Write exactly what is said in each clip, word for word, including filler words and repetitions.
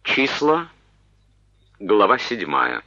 Числа, глава седьмая.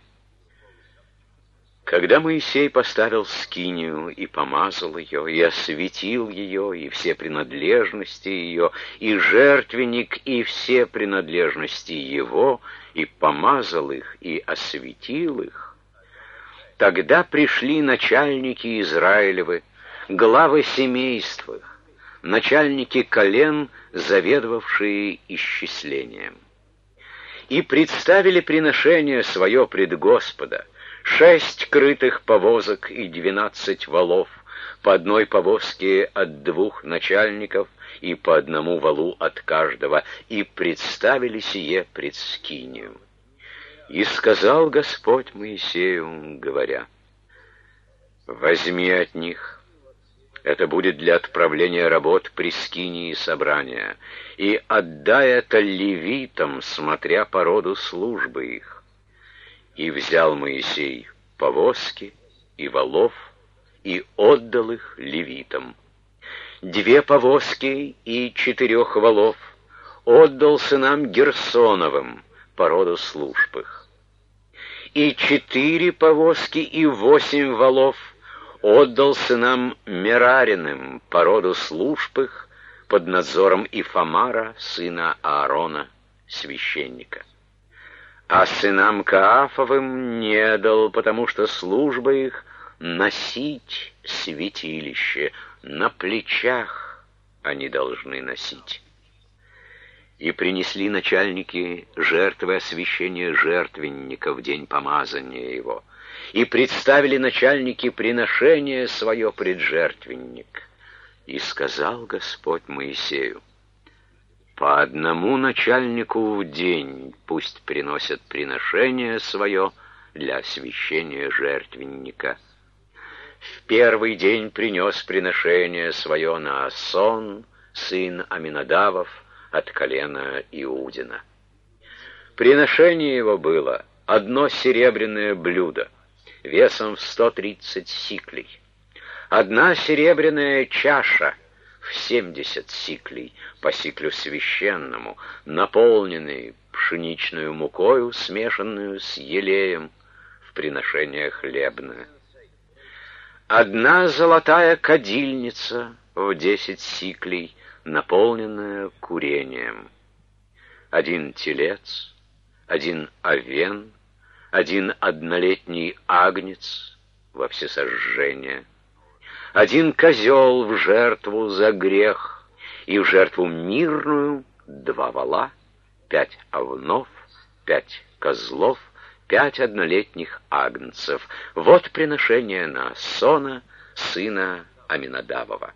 Когда Моисей поставил скинию и помазал ее, и осветил ее, и все принадлежности ее, и жертвенник, и все принадлежности его, и помазал их, и осветил их, тогда пришли начальники Израилевы, главы семейств их, начальники колен, заведовавшие исчислением. И представили приношение свое пред Господа, шесть крытых повозок и двенадцать валов, по одной повозке от двух начальников и по одному валу от каждого, и представили сие пред скинию. И сказал Господь Моисею, говоря: «Возьми от них, это будет для отправления работ при скинии собрания, и отдай это левитам, смотря по роду службы их». И взял Моисей повозки и валов, и отдал их левитам. Две повозки и четырех валов отдал сынам Герсоновым по роду служб их. И четыре повозки и восемь валов отдал сынам Мерариным по роду служб их под надзором Ифамара, сына Аарона, священника. А сынам Каафовым не дал, потому что служба их носить святилище, на плечах они должны носить. И принесли начальники жертвы освящения жертвенника в день помазания его, и представили начальники приношение свое пред жертвенник. И сказал Господь Моисею: «По одному начальнику в день пусть приносят приношение свое для освящения жертвенника». В первый день принес приношение свое Наасон, сын Аминадавов, от колена Иудина. Приношение его было одно серебряное блюдо, весом в сто тридцать сиклей, одна серебряная чаша в семьдесят сиклей, по сиклю священному, наполненный пшеничную мукою, смешанную с елеем, в приношение хлебное. Одна золотая кадильница в десять сиклей, наполненная курением. Один телец, один овен, один однолетний агнец во всесожжение, один козел в жертву за грех, и в жертву мирную два вола, пять овнов, пять козлов, пять однолетних агнцев. Вот приношение Наасона, сына Аминадавова.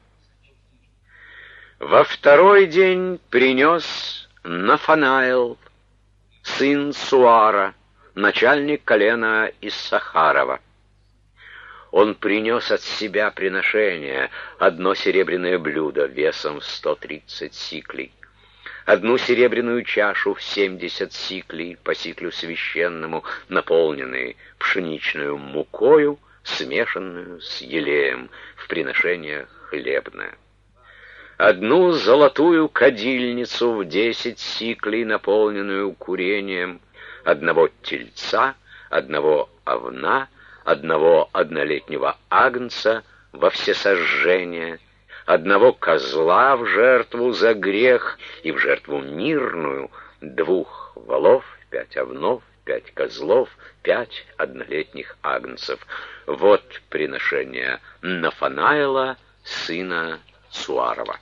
Во второй день принес Нафанаил, сын Суара, начальник колена Иссахарова. Он принес от себя приношение: одно серебряное блюдо весом в сто тридцать сиклей, одну серебряную чашу в семьдесят сиклей, по сиклю священному, наполненную пшеничную мукою, смешанную с елеем, в приношение хлебное, одну золотую кадильницу в десять сиклей, наполненную курением, одного тельца, одного овна, одного однолетнего агнца во всесожжение, одного козла в жертву за грех и в жертву мирную, двух волов, пять овнов, пять козлов, пять однолетних агнцев. Вот приношение Нафанаила, сына Суарова.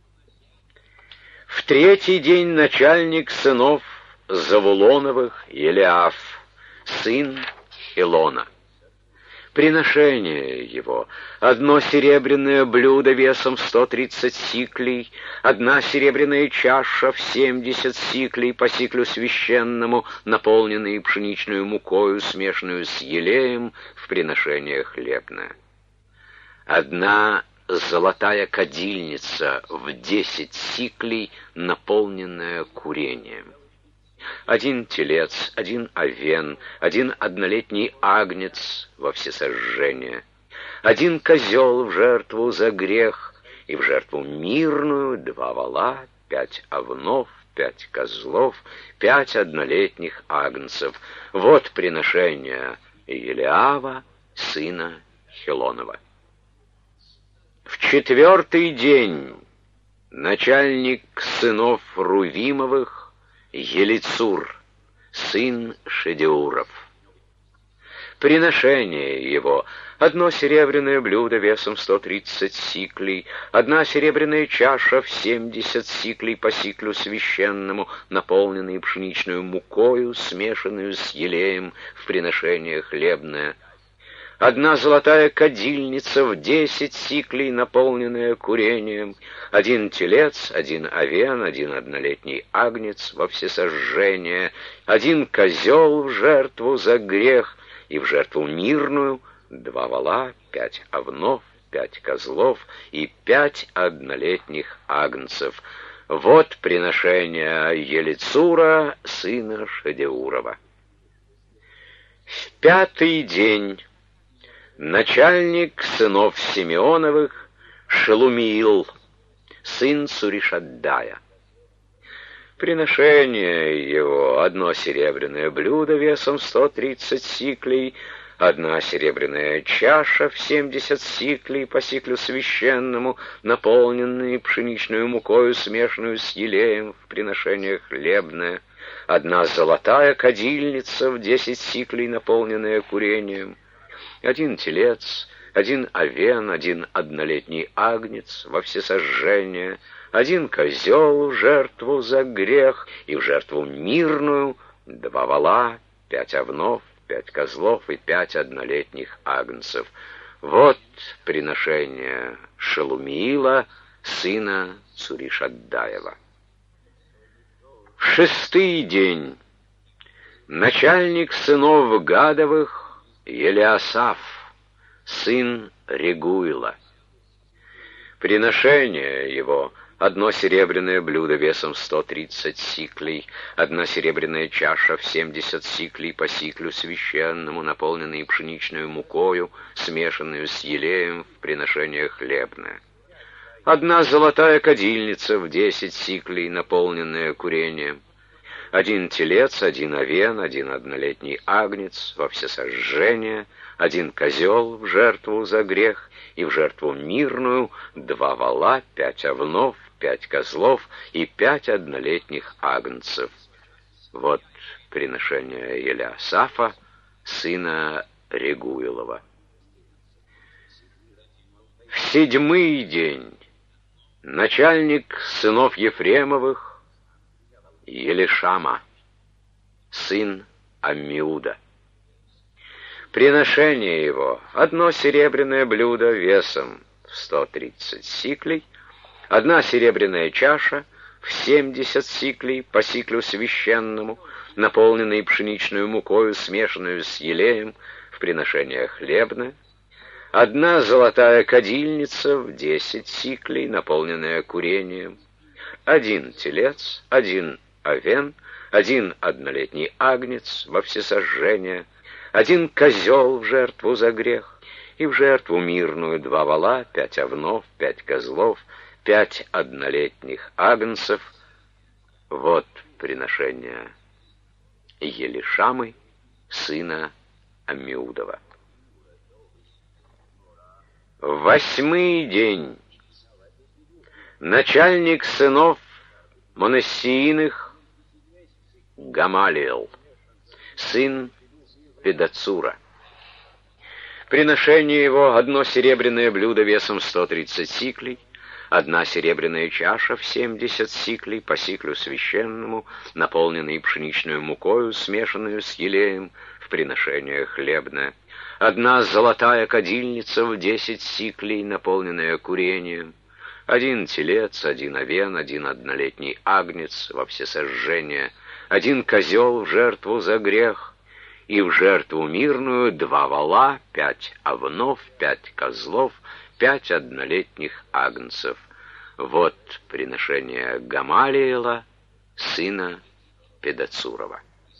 В третий день начальник сынов Завулоновых Елиаф, сын Илона. Приношение его: одно серебряное блюдо весом сто тридцать сиклей, одна серебряная чаша в семьдесят сиклей, по сиклю священному, наполненные пшеничную мукою, смешанную с елеем, в приношение хлебное. Одна золотая кадильница в десять сиклей, наполненная курением. Один телец, один овен, один однолетний агнец во всесожжение, один козел в жертву за грех и в жертву мирную два вола, пять овнов, пять козлов, пять однолетних агнцев. Вот приношение Елиава, сына Хелонова. В четвертый день начальник сынов Рувимовых Елицур, сын Шедеуров. Приношение его: одно серебряное блюдо весом сто тридцать сиклей, одна серебряная чаша в семьдесят сиклей по сиклю священному, наполненную пшеничную мукою, смешанную с елеем в приношение хлебное, одна золотая кадильница в десять сиклей, наполненная курением, один телец, один овен, один однолетний агнец во всесожжение, один козел в жертву за грех и в жертву мирную, два вола, пять овнов, пять козлов и пять однолетних агнцев. Вот приношение Елицура, сына Шедеурова. В пятый день начальник сынов Симеоновых Шелумиил, сын Цуришаддая. Приношение его: одно серебряное блюдо весом сто тридцать сиклей, одна серебряная чаша в семьдесят сиклей по сиклю священному, наполненную пшеничную мукою, смешанную с елеем в приношение хлебное, одна золотая кадильница в десять сиклей, наполненная курением, один телец, один овен, один однолетний агнец во всесожжение, один козел в жертву за грех и в жертву мирную, два вола, пять овнов, пять козлов и пять однолетних агнцев. Вот приношение Шелумиила, сына Цуришаддаева. В шестый день начальник сынов Гадовых Елиасаф, сын Регуила. Приношение его: одно серебряное блюдо весом сто тридцать сиклей, одна серебряная чаша в семьдесят сиклей по сиклю священному, наполненную пшеничную мукою, смешанную с елеем в приношение хлебное, одна золотая кадильница в десять сиклей, наполненная курением, один телец, один овен, один однолетний агнец во всесожжение, один козел в жертву за грех и в жертву мирную, два вола, пять овнов, пять козлов и пять однолетних агнцев. Вот приношение Елиасафа, сына Регуилова. В седьмый день начальник сынов Ефремовых Елишама, сын Аммиуда. Приношение его: одно серебряное блюдо весом в сто тридцать сиклей, одна серебряная чаша в семьдесят сиклей по сиклю священному, наполненную пшеничную мукою, смешанную с елеем в приношение хлебное, одна золотая кадильница в десять сиклей, наполненная курением, один телец, один овен, один однолетний агнец во всесожжение, один козел в жертву за грех и в жертву мирную, два вола, пять овнов, пять козлов, пять однолетних агнцев. Вот приношение Елишамы, сына Аммиудова. В восьмый день начальник сынов Манассеиных Гамалиэл, сын Педацура. Приношение его: одно серебряное блюдо весом сто тридцать сиклей, одна серебряная чаша в семьдесят сиклей по сиклю священному, наполненную пшеничную мукою, смешанную с елеем в приношение хлебное, одна золотая кадильница в десять сиклей, наполненная курением, один телец, один овен, один однолетний агнец во всесожжение, один козел в жертву за грех и в жертву мирную, два вола, пять овнов, пять козлов, пять однолетних агнцев. Вот приношение Гамалиэла, сына Педацурова.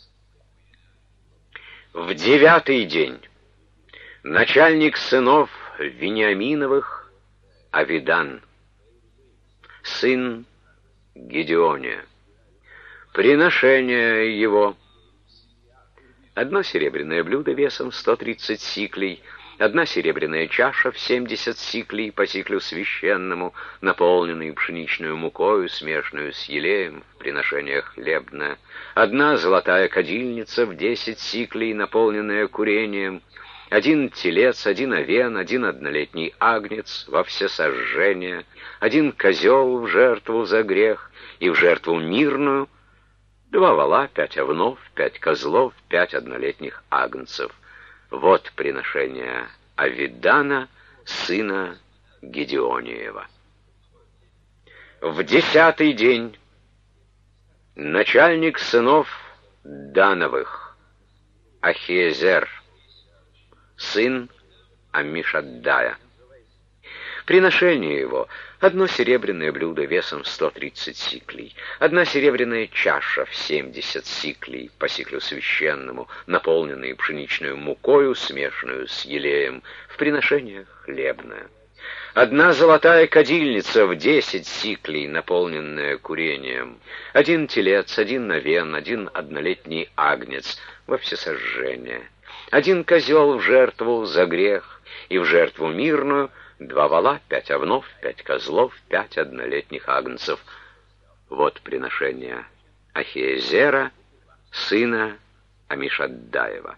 В девятый день начальник сынов Вениаминовых Авидан, сын Гедеония. приношение его. Одно серебряное блюдо весом сто тридцать сиклей, одна серебряная чаша в семьдесят сиклей по сиклю священному, наполненную пшеничную мукою, смешанную с елеем, в приношение хлебное, одна золотая кадильница в десять сиклей, наполненная курением, один телец, один овен, один однолетний агнец во всесожжение, один козел в жертву за грех и в жертву мирную, два вола, пять овнов, пять козлов, пять однолетних агнцев. Вот приношение Авидана, сына Гедеониева. В десятый день начальник сынов Дановых, Ахиезер, сын Аммишаддая. Приношение его — одно серебряное блюдо весом сто тридцать сиклей, одна серебряная чаша в семьдесят сиклей по сиклю священному, наполненную пшеничную мукою, смешанную с елеем, в приношение хлебное, одна золотая кадильница в десять сиклей, наполненная курением, один телец, один овен, один однолетний агнец во всесожжение, один козел в жертву за грех и в жертву мирную, два вола, пять овнов, пять козлов, пять однолетних агнцев. Вот приношение Ахиезера, сына Амишаддаева.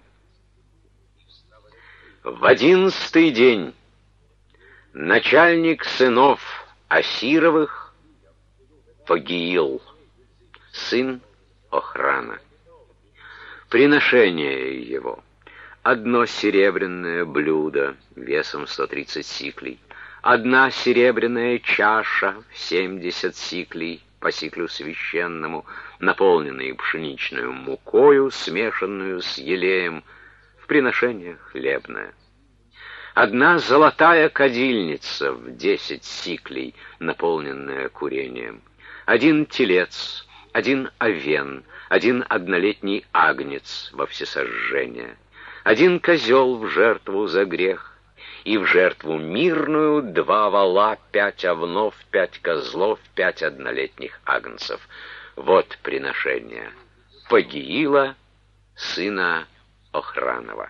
В одиннадцатый день начальник сынов Асировых, Фагиил, сын Охрана. Приношение его — одно серебряное блюдо весом сто тридцать сиклей, одна серебряная чаша в семьдесят сиклей по сиклю священному, наполненную пшеничную мукою, смешанную с елеем, в приношение хлебное, одна золотая кадильница в десять сиклей, наполненная курением, один телец, один овен, один однолетний агнец во всесожжение, один козел в жертву за грех, и в жертву мирную два вола, пять овнов, пять козлов, пять однолетних агнцев. Вот приношение Фагиила, сына Охранова.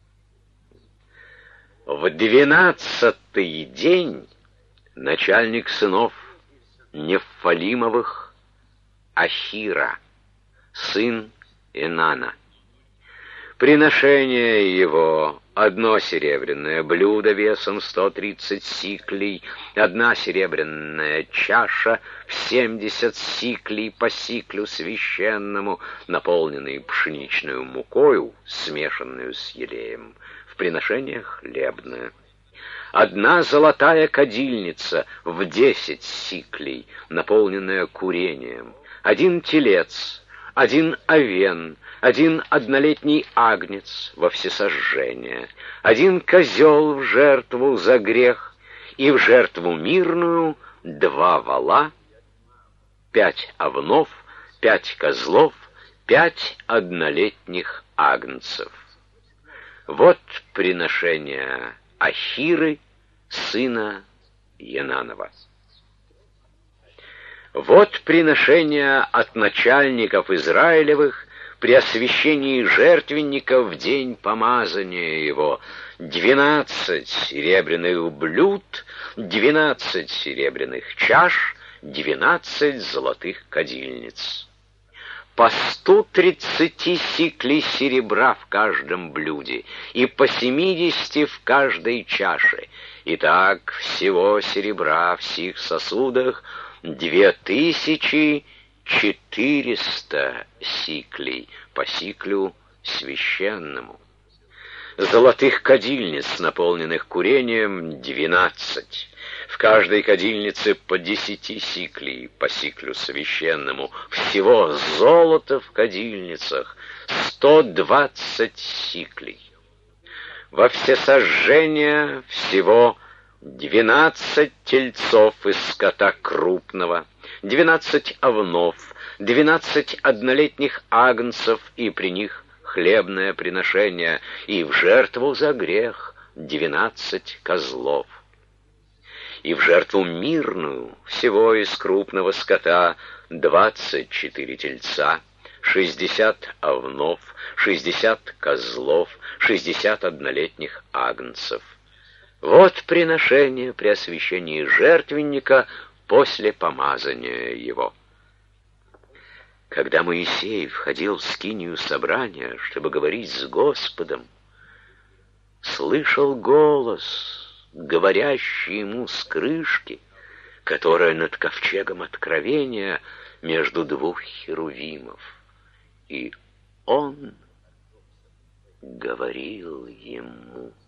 В двенадцатый день начальник сынов Нефалимовых, Ахира, сын Инана. Приношение его — одно серебряное блюдо весом сто тридцать сиклей, одна серебряная чаша в семьдесят сиклей по сиклю священному, наполненную пшеничную мукою, смешанную с елеем, в приношение хлебное, одна золотая кадильница в десять сиклей, наполненная курением, один телец, один овен, один однолетний агнец во всесожжение, один козел в жертву за грех и в жертву мирную два вола, пять овнов, пять козлов, пять однолетних агнцев. Вот приношение Ахиры, сына Янанова. Вот приношение от начальников Израилевых при освящении жертвенника в день помазания его: двенадцать серебряных блюд, двенадцать серебряных чаш, двенадцать золотых кадильниц. По сто тридцати сиклей серебра в каждом блюде и по семидесяти в каждой чаше. Итак, всего серебра в сих сосудах две тысячи четыреста сиклей по сиклю священному. Золотых кадильниц, наполненных курением, двенадцать. В каждой кадильнице по десяти сиклей по сиклю священному. Всего золота в кадильницах сто двадцать сиклей. Во всесожжение всего двенадцать тельцов из скота крупного, двенадцать овнов, двенадцать однолетних агнцев и при них хлебное приношение, и в жертву за грех двенадцать козлов. И в жертву мирную всего из крупного скота двадцать четыре тельца, шестьдесят овнов, шестьдесят козлов, шестьдесят однолетних агнцев. Вот приношение при освящении жертвенника после помазания его. Когда Моисей входил в скинию собрания, чтобы говорить с Господом, слышал голос, говорящий ему с крышки, которая над ковчегом откровения между двух херувимов. И он говорил ему: